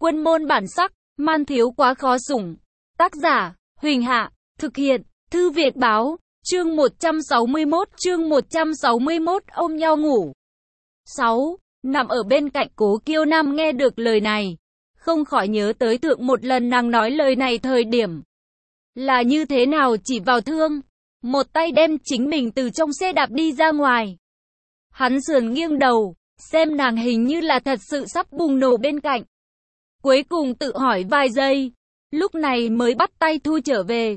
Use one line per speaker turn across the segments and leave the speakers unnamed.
Quân môn bản sắc, man thiếu quá khó sủng. Tác giả, Huỳnh Hạ, thực hiện, Thư Việt Báo, chương 161 ôm nhau ngủ. 6. Nằm ở bên cạnh Cố Kiêu Nam nghe được lời này, không khỏi nhớ tới thượng một lần nàng nói lời này thời điểm. Là như thế nào chỉ vào thương, một tay đem chính mình từ trong xe đạp đi ra ngoài. Hắn sườn nghiêng đầu, xem nàng hình như là thật sự sắp bùng nổ bên cạnh. Cuối cùng tự hỏi vài giây, lúc này mới bắt tay thu trở về.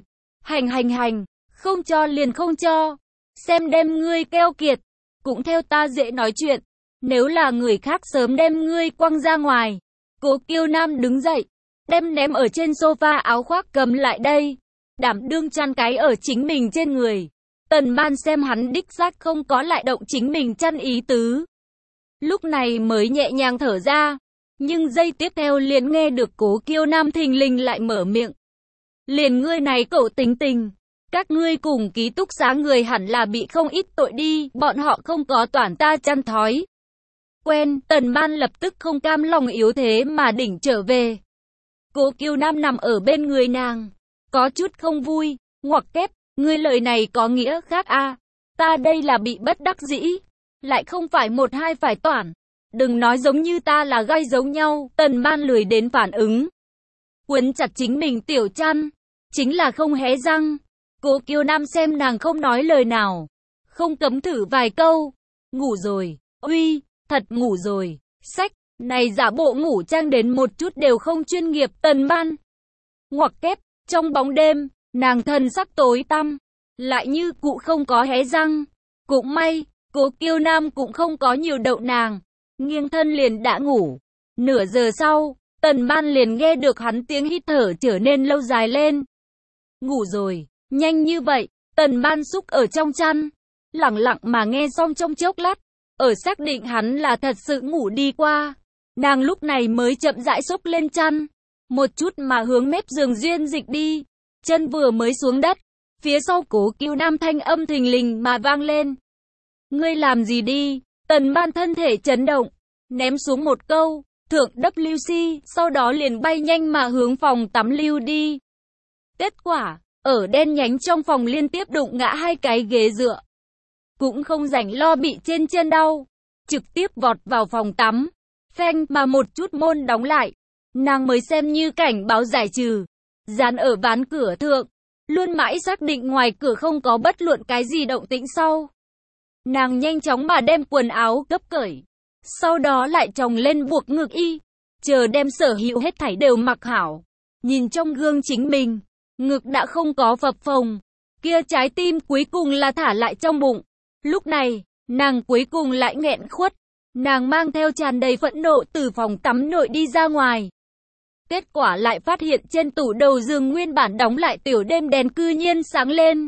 Hành, không cho liền không cho. Xem đem ngươi keo kiệt, cũng theo ta dễ nói chuyện. Nếu là người khác sớm đem ngươi quăng ra ngoài. Cố Kiêu Nam đứng dậy, đem ném ở trên sofa áo khoác cầm lại đây. Đảm đương chăn cái ở chính mình trên người. Tần Ban xem hắn đích xác không có lại động chính mình chăn ý tứ. Lúc này mới nhẹ nhàng thở ra. Nhưng giây tiếp theo liền nghe được Cố Kiêu Nam thình lình lại mở miệng. Liền ngươi này cậu tính tình. Các ngươi cùng ký túc xá người hẳn là bị không ít tội đi. Bọn họ không có toàn ta chăn thói quen. Tần Ban lập tức không cam lòng yếu thế mà đỉnh trở về. Cố Kiêu Nam nằm ở bên người nàng, có chút không vui, ngoặc kép, ngươi lời này có nghĩa khác a. Ta đây là bị bất đắc dĩ, lại không phải một hai phải toản. Đừng nói giống như ta là gai giống nhau. Tần Ban lười đến phản ứng, quấn chặt chính mình tiểu chăn, chính là không hé răng. Cố Kiêu Nam xem nàng không nói lời nào, không cấm thử vài câu. Ngủ rồi, uy, thật ngủ rồi. Sách, này giả bộ ngủ trang đến một chút đều không chuyên nghiệp. Tần Ban ngoặc kép, trong bóng đêm, nàng thần sắc tối tăm, lại như cụ không có hé răng. Cũng may, Cố Kiêu Nam cũng không có nhiều đậu nàng, nghiêng thân liền đã ngủ. Nửa giờ sau, Tần Ban liền nghe được hắn tiếng hít thở trở nên lâu dài lên. Ngủ rồi, nhanh như vậy. Tần Ban xúc ở trong chăn, lặng lặng mà nghe xong trong chốc lát, ở xác định hắn là thật sự ngủ đi qua, nàng lúc này mới chậm rãi xốc lên chăn, một chút mà hướng mép giường duyên dịch đi. Chân vừa mới xuống đất, phía sau Cố Kiêu Nam thanh âm thình lình mà vang lên. Ngươi làm gì đi? Tần Ban thân thể chấn động, ném xuống một câu, thượng WC, sau đó liền bay nhanh mà hướng phòng tắm lưu đi. Kết quả, ở đen nhánh trong phòng liên tiếp đụng ngã hai cái ghế dựa. Cũng không rảnh lo bị trên chân đau, trực tiếp vọt vào phòng tắm, phanh mà một chút môn đóng lại. Nàng mới xem như cảnh báo giải trừ, dán ở ván cửa thượng, luôn mãi xác định ngoài cửa không có bất luận cái gì động tĩnh sau. Nàng nhanh chóng mà đem quần áo cấp cởi, sau đó lại chồng lên buộc ngực y, chờ đem sở hữu hết thảy đều mặc hảo. Nhìn trong gương chính mình, ngực đã không có phập phồng, kia trái tim cuối cùng là thả lại trong bụng. Lúc này, nàng cuối cùng lại nghẹn khuất, nàng mang theo tràn đầy phẫn nộ từ phòng tắm nội đi ra ngoài. Kết quả lại phát hiện trên tủ đầu giường nguyên bản đóng lại tiểu đêm đèn cư nhiên sáng lên.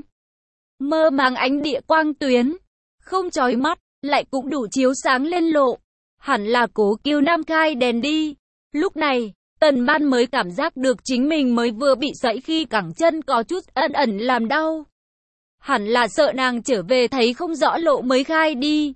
Mơ màng ánh địa quang tuyến, không chói mắt, lại cũng đủ chiếu sáng lên lộ. Hẳn là Cố Kiêu Nam khai đèn đi. Lúc này, Tần Ban mới cảm giác được chính mình mới vừa bị sẫy khi cẳng chân có chút ẩn ẩn làm đau. Hẳn là sợ nàng trở về thấy không rõ lộ mới khai đi.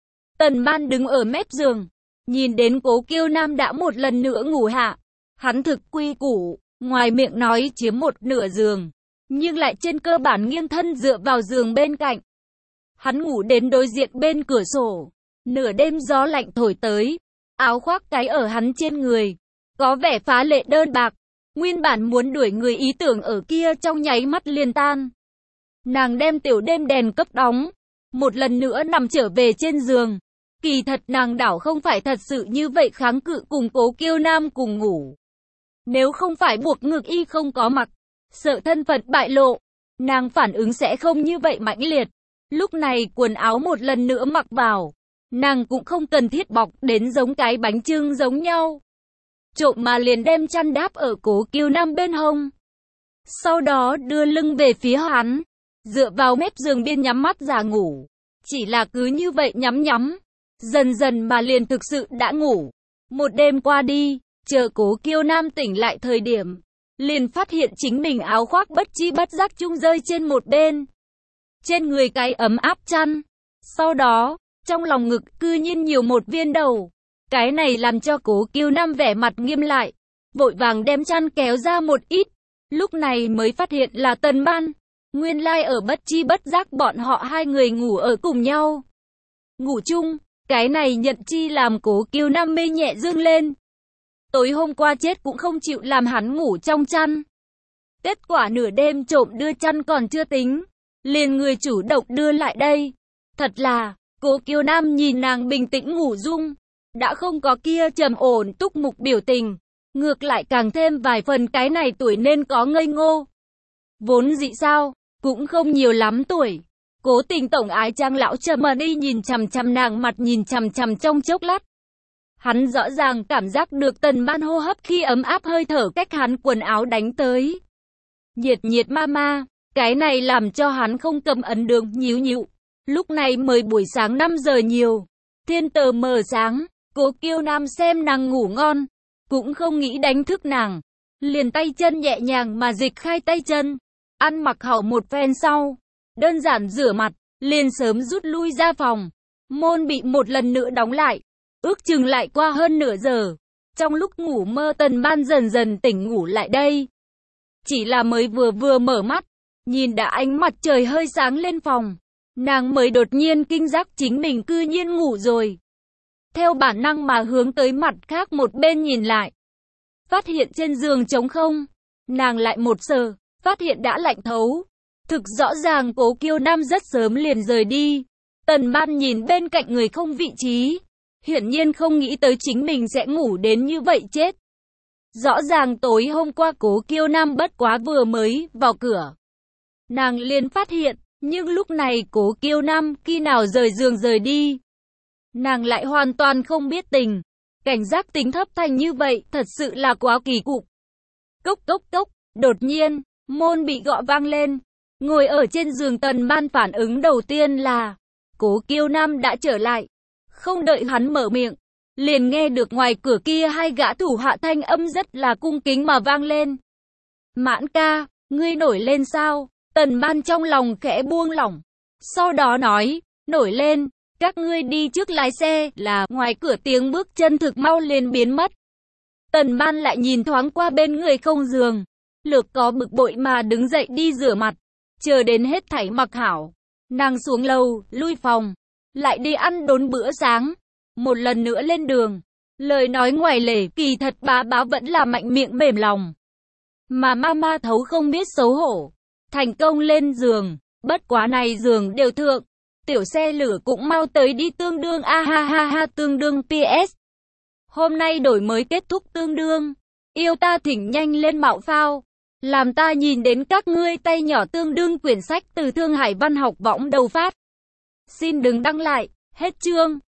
Tần Ban đứng ở mép giường, nhìn đến Cố Kiêu Nam đã một lần nữa ngủ hạ. Hắn thực quy củ, ngoài miệng nói chiếm một nửa giường, nhưng lại trên cơ bản nghiêng thân dựa vào giường bên cạnh. Hắn ngủ đến đối diện bên cửa sổ, nửa đêm gió lạnh thổi tới, áo khoác cái ở hắn trên người, có vẻ phá lệ đơn bạc. Nguyên bản muốn đuổi người ý tưởng ở kia trong nháy mắt liền tan. Nàng đem tiểu đêm đèn cấp đóng, một lần nữa nằm trở về trên giường. Kỳ thật nàng đảo không phải thật sự như vậy kháng cự cùng Cố Kiêu Nam cùng ngủ. Nếu không phải buộc ngực y không có mặc, sợ thân phận bại lộ, nàng phản ứng sẽ không như vậy mãnh liệt. Lúc này quần áo một lần nữa mặc vào, nàng cũng không cần thiết bọc đến giống cái bánh chưng giống nhau. Trộm mà liền đem chăn đáp ở Cố Kiêu Nam bên hông. Sau đó đưa lưng về phía hắn, dựa vào mép giường biên nhắm mắt giả ngủ. Chỉ là cứ như vậy nhắm, dần dần mà liền thực sự đã ngủ. Một đêm qua đi, chờ Cố Kiêu Nam tỉnh lại thời điểm, liền phát hiện chính mình áo khoác bất chi bất giác chung rơi trên một bên. Trên người cái ấm áp chăn. Sau đó, trong lòng ngực cư nhiên nhiều một viên đầu. Cái này làm cho Cố Kiêu Nam vẻ mặt nghiêm lại. vội vàng đem chăn kéo ra một ít, lúc này mới phát hiện là Tần Ban. Nguyên lai ở bất chi bất giác bọn họ hai người ngủ ở cùng nhau. Ngủ chung, cái này nhận chi làm Cố Kiêu Nam mê nhẹ dương lên. Tối hôm qua chết cũng không chịu làm hắn ngủ trong chăn. Kết quả nửa đêm trộm đưa chăn còn chưa tính, liền người chủ động đưa lại đây. Thật là, Cố Kiêu Nam nhìn nàng bình tĩnh ngủ dung, đã không có kia trầm ổn túc mục biểu tình, ngược lại càng thêm vài phần cái này tuổi nên có ngây ngô. Vốn dĩ sao, cũng không nhiều lắm tuổi. Cố Tình tổng ái trang lão trầm mà đi nhìn chằm chằm nàng mặt nhìn chằm chằm trong chốc lát. Hắn rõ ràng cảm giác được Tần Ban hô hấp khi ấm áp hơi thở cách hắn quần áo đánh tới. Nhiệt nhiệt mama, cái này làm cho hắn không cầm ấn được nhíu nhíu. Lúc này mới buổi sáng 5 giờ nhiều, thiên tờ mờ sáng, Cố Kiêu Nam xem nàng ngủ ngon, cũng không nghĩ đánh thức nàng, liền tay chân nhẹ nhàng mà dịch khai tay chân, ăn mặc hậu một phen sau, đơn giản rửa mặt, liền sớm rút lui ra phòng. Môn bị một lần nữa đóng lại, ước chừng lại qua hơn nửa giờ. Trong lúc ngủ mơ Tần Ban dần dần tỉnh ngủ lại đây. Chỉ là mới vừa mở mắt, nhìn đã ánh mặt trời hơi sáng lên phòng, nàng mới đột nhiên kinh giác chính mình cư nhiên ngủ rồi. Theo bản năng mà hướng tới mặt khác một bên nhìn lại, phát hiện trên giường trống không, nàng lại một sờ, phát hiện đã lạnh thấu. Thực rõ ràng Cố Kiêu Nam rất sớm liền rời đi. Tần Ban nhìn bên cạnh người không vị trí, hiển nhiên không nghĩ tới chính mình sẽ ngủ đến như vậy chết. Rõ ràng tối hôm qua Cố Kiêu Nam bất quá vừa mới vào cửa, nàng liền phát hiện, nhưng lúc này Cố Kiêu Nam khi nào rời giường rời đi, nàng lại hoàn toàn không biết tình. Cảnh giác tính thấp thành như vậy, thật sự là quá kỳ cục. Cốc cốc cốc, đột nhiên, môn bị gõ vang lên. Ngồi ở trên giường Tần Ban phản ứng đầu tiên là Cố Kiêu Nam đã trở lại. Không đợi hắn mở miệng, liền nghe được ngoài cửa kia hai gã thủ hạ thanh âm rất là cung kính mà vang lên. Mãn ca, ngươi nổi lên sao? Tần Ban trong lòng khẽ buông lỏng. Sau đó nói, nổi lên, các ngươi đi trước lái xe. Là ngoài cửa tiếng bước chân thực mau liền biến mất. Tần Ban lại nhìn thoáng qua bên người không giường, lược có bực bội mà đứng dậy đi rửa mặt. Chờ đến hết thảy mặc hảo, nàng xuống lầu, lui phòng, lại đi ăn đốn bữa sáng. Một lần nữa lên đường, lời nói ngoài lề kỳ thật bá bá vẫn là mạnh miệng mềm lòng. Mà mama thấu không biết xấu hổ, thành công lên giường, bất quá này giường đều thượng, tiểu xe lửa cũng mau tới đi tương đương a ha ha ha tương đương PS. Hôm nay đổi mới kết thúc tương đương, yêu ta thỉnh nhanh lên mạo phao. Làm ta nhìn đến các ngươi tay nhỏ tương đương quyển sách từ Thương Hải Văn học võng đầu phát. Xin đừng đăng lại, hết chương.